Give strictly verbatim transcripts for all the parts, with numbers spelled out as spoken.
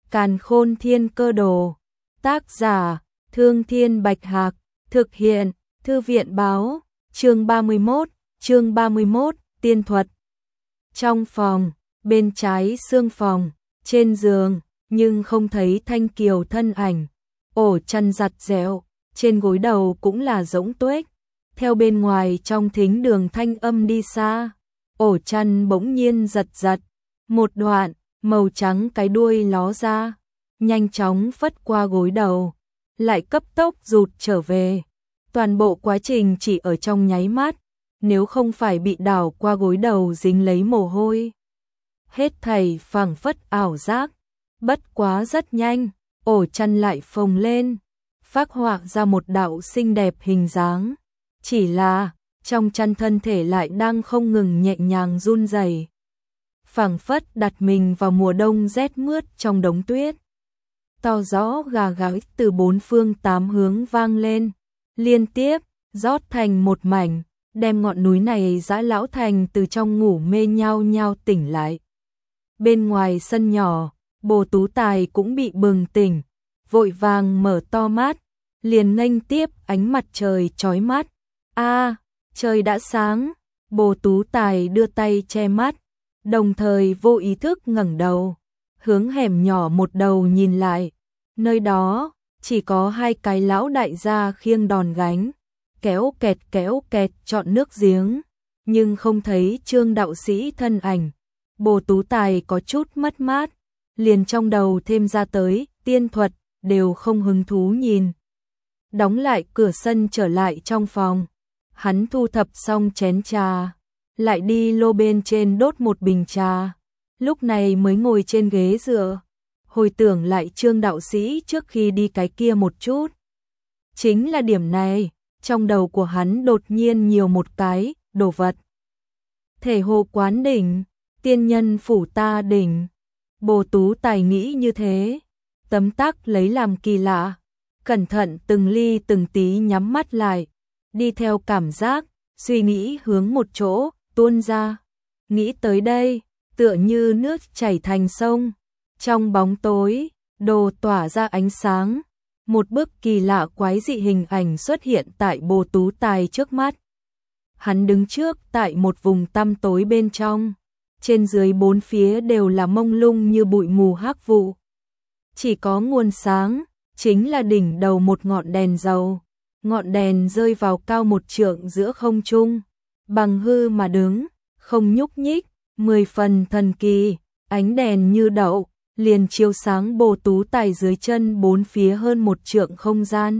Càn Khôn Thiên Cơ Đồ. Tác giả: Thương Thiên Bạch Hạc. Thực hiện: Thư viện Báo. Chương ba mươi mốt, chương ba mươi mốt, tiên thuật. Trong phòng, bên trái xương phòng, trên giường, nhưng không thấy Thanh Kiều thân ảnh. Ổ chăn giặt dẹo, trên gối đầu cũng là rỗng tuếch. Theo bên ngoài trong thính đường thanh âm đi xa, ổ chăn bỗng nhiên giật giật. Một đoạn, màu trắng cái đuôi ló ra, nhanh chóng phất qua gối đầu, lại cấp tốc rụt trở về. Toàn bộ quá trình chỉ ở trong nháy mắt, nếu không phải bị đảo qua gối đầu dính lấy mồ hôi. Hết thảy phảng phất ảo giác, bất quá rất nhanh, ổ chăn lại phồng lên, phác họa ra một đạo xinh đẹp hình dáng. Chỉ là, trong chăn thân thể lại đang không ngừng nhẹ nhàng run rẩy, phảng phất đặt mình vào mùa đông rét mướt trong đống tuyết. To rõ gà gáy từ bốn phương tám hướng vang lên, liên tiếp, rót thành một mảnh, đem ngọn núi này Dã Lão Thành từ trong ngủ mê nhao nhao tỉnh lại. Bên ngoài sân nhỏ, Bồ Tú Tài cũng bị bừng tỉnh, vội vàng mở to mắt, liền nghênh tiếp ánh mặt trời chói mắt. A, trời đã sáng. Bồ Tú Tài đưa tay che mắt, đồng thời vô ý thức ngẩng đầu, hướng hẻm nhỏ một đầu nhìn lại. Nơi đó chỉ có hai cái lão đại gia khiêng đòn gánh, kéo kẹt kéo kẹt chọn nước giếng, nhưng không thấy Trương đạo sĩ thân ảnh. Bồ Tú Tài có chút mất mát, liền trong đầu thêm ra tới tiên thuật, đều không hứng thú nhìn. Đóng lại cửa sân trở lại trong phòng, hắn thu thập xong chén trà, lại đi lô bên trên đốt một bình trà, lúc này mới ngồi trên ghế dựa, hồi tưởng lại Trương đạo sĩ trước khi đi cái kia một chút. Chính là điểm này, trong đầu của hắn đột nhiên nhiều một cái đồ vật. Thể hồ quán đỉnh, tiên nhân phủ ta đỉnh. Bồ Tú Tài nghĩ như thế, tấm tắc lấy làm kỳ lạ, cẩn thận từng ly từng tí nhắm mắt lại, đi theo cảm giác, suy nghĩ hướng một chỗ tuôn ra. Nghĩ tới đây, tựa như nước chảy thành sông, trong bóng tối, đồ tỏa ra ánh sáng, một bức kỳ lạ quái dị hình ảnh xuất hiện tại Bồ Tú Tài trước mắt. Hắn đứng trước tại một vùng tăm tối bên trong, trên dưới bốn phía đều là mông lung như bụi mù hắc vụ. Chỉ có nguồn sáng, chính là đỉnh đầu một ngọn đèn dầu. Ngọn đèn rơi vào cao một trượng giữa không trung, bằng hư mà đứng, không nhúc nhích, mười phần thần kỳ. Ánh đèn như đậu, liền chiếu sáng Bồ Tú Tài dưới chân bốn phía hơn một trượng không gian.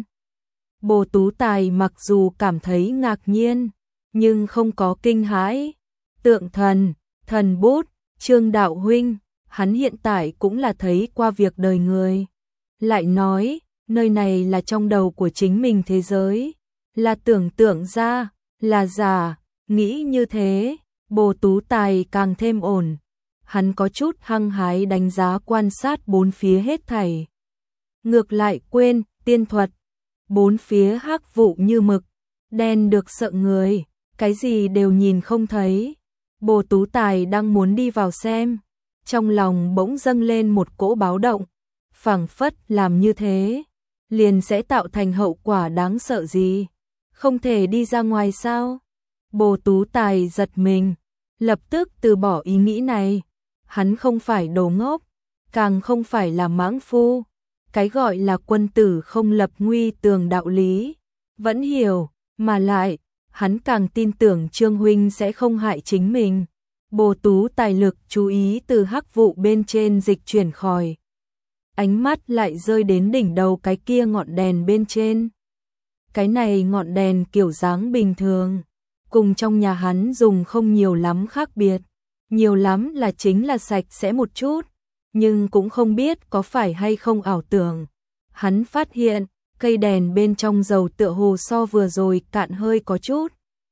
Bồ Tú Tài mặc dù cảm thấy ngạc nhiên, nhưng không có kinh hãi. Tượng thần, thần bút, Trương đạo huynh, hắn hiện tại cũng là thấy qua việc đời người. Lại nói, nơi này là trong đầu của chính mình thế giới, là tưởng tượng ra, là giả. Nghĩ như thế, Bồ Tú Tài càng thêm ổn. Hắn có chút hăng hái đánh giá quan sát bốn phía hết thảy. Ngược lại quên, tiên thuật. Bốn phía hắc vụ như mực, đen được sợ người, cái gì đều nhìn không thấy. Bồ Tú Tài đang muốn đi vào xem, trong lòng bỗng dâng lên một cỗ báo động, phảng phất làm như thế, liền sẽ tạo thành hậu quả đáng sợ gì. Không thể đi ra ngoài sao? Bồ Tú Tài giật mình, lập tức từ bỏ ý nghĩ này. Hắn không phải đồ ngốc, càng không phải là mãng phu. Cái gọi là quân tử không lập nguy tường đạo lý, vẫn hiểu, mà lại, hắn càng tin tưởng Trương huynh sẽ không hại chính mình. Bồ Tú Tài lực chú ý từ hắc vụ bên trên dịch chuyển khỏi. Ánh mắt lại rơi đến đỉnh đầu cái kia ngọn đèn bên trên. Cái này ngọn đèn kiểu dáng bình thường, cùng trong nhà hắn dùng không nhiều lắm khác biệt. Nhiều lắm là chính là sạch sẽ một chút, nhưng cũng không biết có phải hay không ảo tưởng. Hắn phát hiện, cây đèn bên trong dầu tựa hồ so vừa rồi cạn hơi có chút.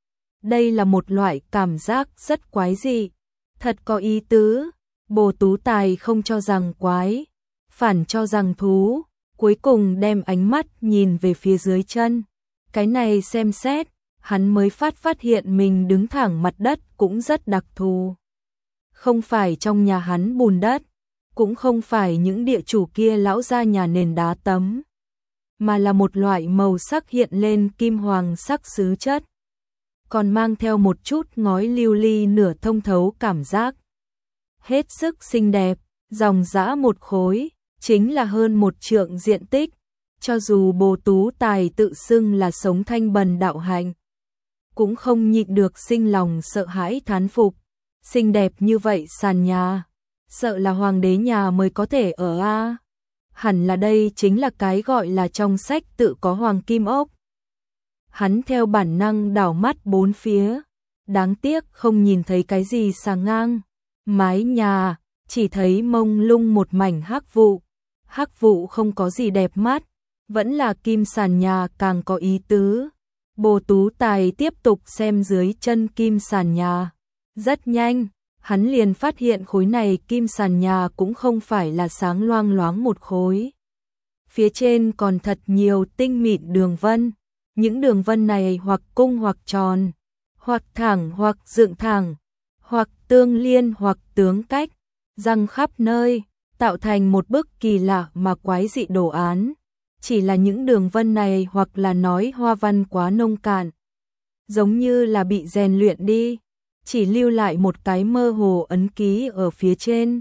Đây là một loại cảm giác rất quái dị, thật có ý tứ. Bồ Tú Tài không cho rằng quái, phản cho rằng thú, cuối cùng đem ánh mắt nhìn về phía dưới chân. Cái này xem xét, hắn mới phát phát hiện mình đứng thẳng mặt đất cũng rất đặc thù. Không phải trong nhà hắn bùn đất, cũng không phải những địa chủ kia lão gia nhà nền đá tấm, mà là một loại màu sắc hiện lên kim hoàng sắc sứ chất, còn mang theo một chút ngói lưu ly nửa thông thấu cảm giác. Hết sức xinh đẹp, dòng dã một khối, chính là hơn một trượng diện tích, cho dù Bồ Tú Tài tự xưng là sống thanh bần đạo hạnh, cũng không nhịn được sinh lòng sợ hãi thán phục. Xinh đẹp như vậy sàn nhà, sợ là hoàng đế nhà mới có thể ở a. Hẳn là đây chính là cái gọi là trong sách tự có hoàng kim ốc. Hắn theo bản năng đảo mắt bốn phía, đáng tiếc không nhìn thấy cái gì sàng ngang mái nhà, chỉ thấy mông lung một mảnh hắc vụ. Hắc vụ không có gì đẹp mắt, vẫn là kim sàn nhà càng có ý tứ. Bồ Tú Tài tiếp tục xem dưới chân kim sàn nhà. Rất nhanh, hắn liền phát hiện khối này kim sàn nhà cũng không phải là sáng loang loáng một khối. Phía trên còn thật nhiều tinh mịn đường vân. Những đường vân này hoặc cung hoặc tròn, hoặc thẳng hoặc dựng thẳng, hoặc tương liên hoặc tướng cách, răng khắp nơi, tạo thành một bức kỳ lạ mà quái dị đồ án. Chỉ là những đường vân này hoặc là nói hoa văn quá nông cạn, giống như là bị rèn luyện đi, chỉ lưu lại một cái mơ hồ ấn ký ở phía trên.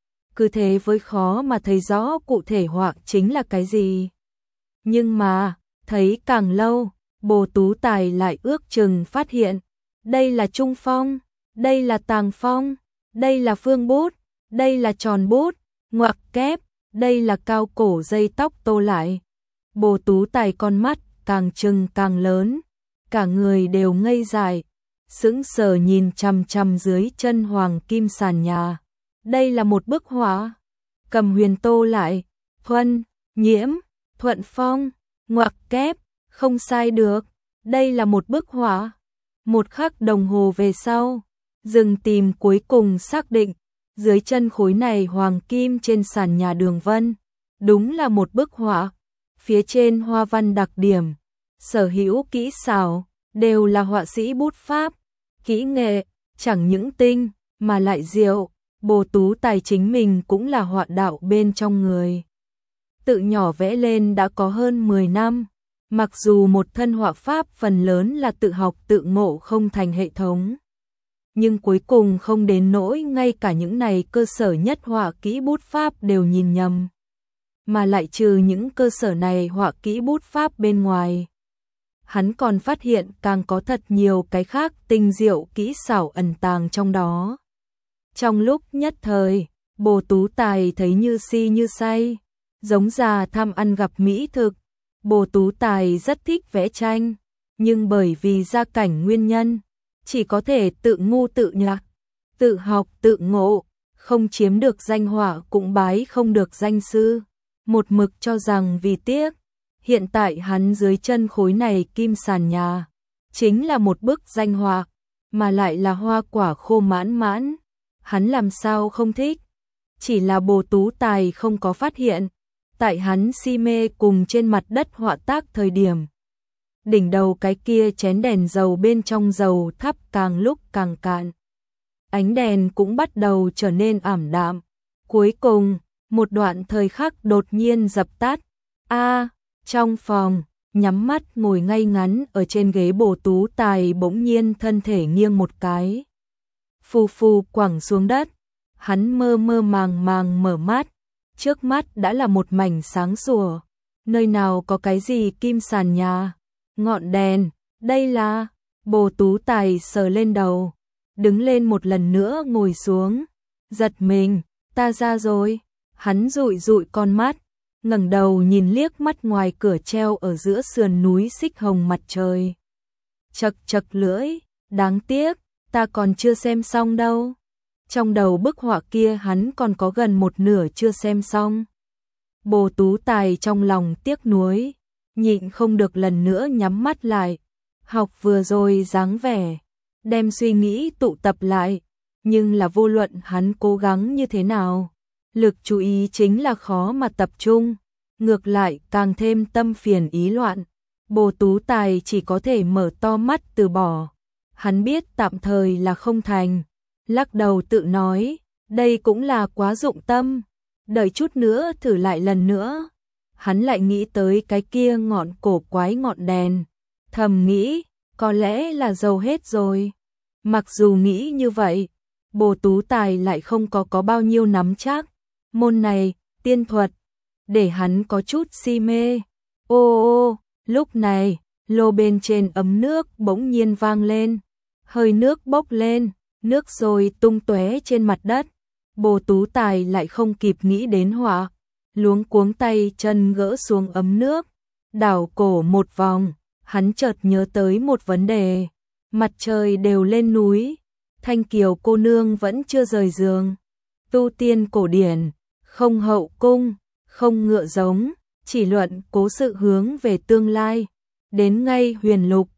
Cứ thế với khó mà thấy rõ cụ thể họa chính là cái gì. Nhưng mà, thấy càng lâu, Bồ Tú Tài lại ước chừng phát hiện, đây là trung phong, đây là tàng phong, đây là phương bút, đây là tròn bút, ngoặc kép, đây là cao cổ dây tóc tô lại. Bồ Tú Tài con mắt càng trừng càng lớn, cả người đều ngây dại, sững sờ nhìn chằm chằm dưới chân hoàng kim sàn nhà. Đây là một bức họa. Cầm huyền tô lại, thuần, nhiễm, thuận phong, ngoặc kép, không sai được. Đây là một bức họa. Một khắc đồng hồ về sau, dừng tìm cuối cùng xác định, dưới chân khối này hoàng kim trên sàn nhà đường vân, đúng là một bức họa. Phía trên hoa văn đặc điểm, sở hữu kỹ xảo, đều là họa sĩ bút pháp, kỹ nghệ, chẳng những tinh, mà lại diệu. Bồ Tú Tài chính mình cũng là họa đạo bên trong người. Tự nhỏ vẽ lên đã có hơn mười năm, mặc dù một thân họa pháp phần lớn là tự học tự ngộ không thành hệ thống. Nhưng cuối cùng không đến nỗi ngay cả những này cơ sở nhất họa kỹ bút pháp đều nhìn nhầm. Mà lại trừ những cơ sở này họa kỹ bút pháp bên ngoài, hắn còn phát hiện càng có thật nhiều cái khác tinh diệu kỹ xảo ẩn tàng trong đó. Trong lúc nhất thời, Bồ Tú Tài thấy như si như say, giống già tham ăn gặp mỹ thực. Bồ Tú Tài rất thích vẽ tranh, nhưng bởi vì gia cảnh nguyên nhân, chỉ có thể tự ngu tự nhạc, tự học tự ngộ, không chiếm được danh họa cũng bái không được danh sư. Một mực cho rằng vì tiếc, hiện tại hắn dưới chân khối này kim sàn nhà, chính là một bức danh họa, mà lại là hoa quả khô mãn mãn. Hắn làm sao không thích, chỉ là Bồ Tú Tài không có phát hiện, tại hắn si mê cùng trên mặt đất họa tác thời điểm. Đỉnh đầu cái kia chén đèn dầu bên trong dầu thắp càng lúc càng cạn. Ánh đèn cũng bắt đầu trở nên ảm đạm. Cuối cùng, một đoạn thời khắc đột nhiên dập tắt. A, trong phòng, nhắm mắt ngồi ngay ngắn ở trên ghế Bồ Tú Tài bỗng nhiên thân thể nghiêng một cái. Phù phù quẳng xuống đất, hắn mơ mơ màng màng mở mắt, trước mắt đã là một mảnh sáng sủa, nơi nào có cái gì kim sàn nhà, ngọn đèn, đây là. Bồ Tú Tài sờ lên đầu, đứng lên một lần nữa ngồi xuống, giật mình, ta ra rồi. Hắn dụi dụi con mắt, ngẩng đầu nhìn liếc mắt ngoài cửa treo ở giữa sườn núi xích hồng mặt trời. Chật chật lưỡi, đáng tiếc, ta còn chưa xem xong đâu. Trong đầu bức họa kia hắn còn có gần một nửa chưa xem xong. Bồ Tú Tài trong lòng tiếc nuối, nhịn không được lần nữa nhắm mắt lại. Học vừa rồi dáng vẻ, đem suy nghĩ tụ tập lại, nhưng là vô luận hắn cố gắng như thế nào, lực chú ý chính là khó mà tập trung, ngược lại càng thêm tâm phiền ý loạn. Bồ Tú Tài chỉ có thể mở to mắt từ bỏ. Hắn biết tạm thời là không thành, lắc đầu tự nói, đây cũng là quá dụng tâm, Đợi chút nữa thử lại lần nữa. Hắn lại nghĩ tới cái kia ngọn cổ quái ngọn đèn, thầm nghĩ, có lẽ là dầu hết rồi. Mặc dù nghĩ như vậy, Bồ Tú Tài lại không có có bao nhiêu nắm chắc. Môn này, tiên thuật, để hắn có chút si mê. Ô ô, lúc này, lô bên trên ấm nước bỗng nhiên vang lên. Hơi nước bốc lên, nước rồi tung tóe trên mặt đất. Bồ Tú Tài lại không kịp nghĩ đến họa, luống cuống tay chân gỡ xuống ấm nước, đảo cổ một vòng, hắn chợt nhớ tới một vấn đề. Mặt trời đều lên núi, Thanh Kiều cô nương vẫn chưa rời giường. Tu tiên cổ điển, không hậu cung, không ngựa giống, chỉ luận cố sự hướng về tương lai. Đến ngay huyền lục,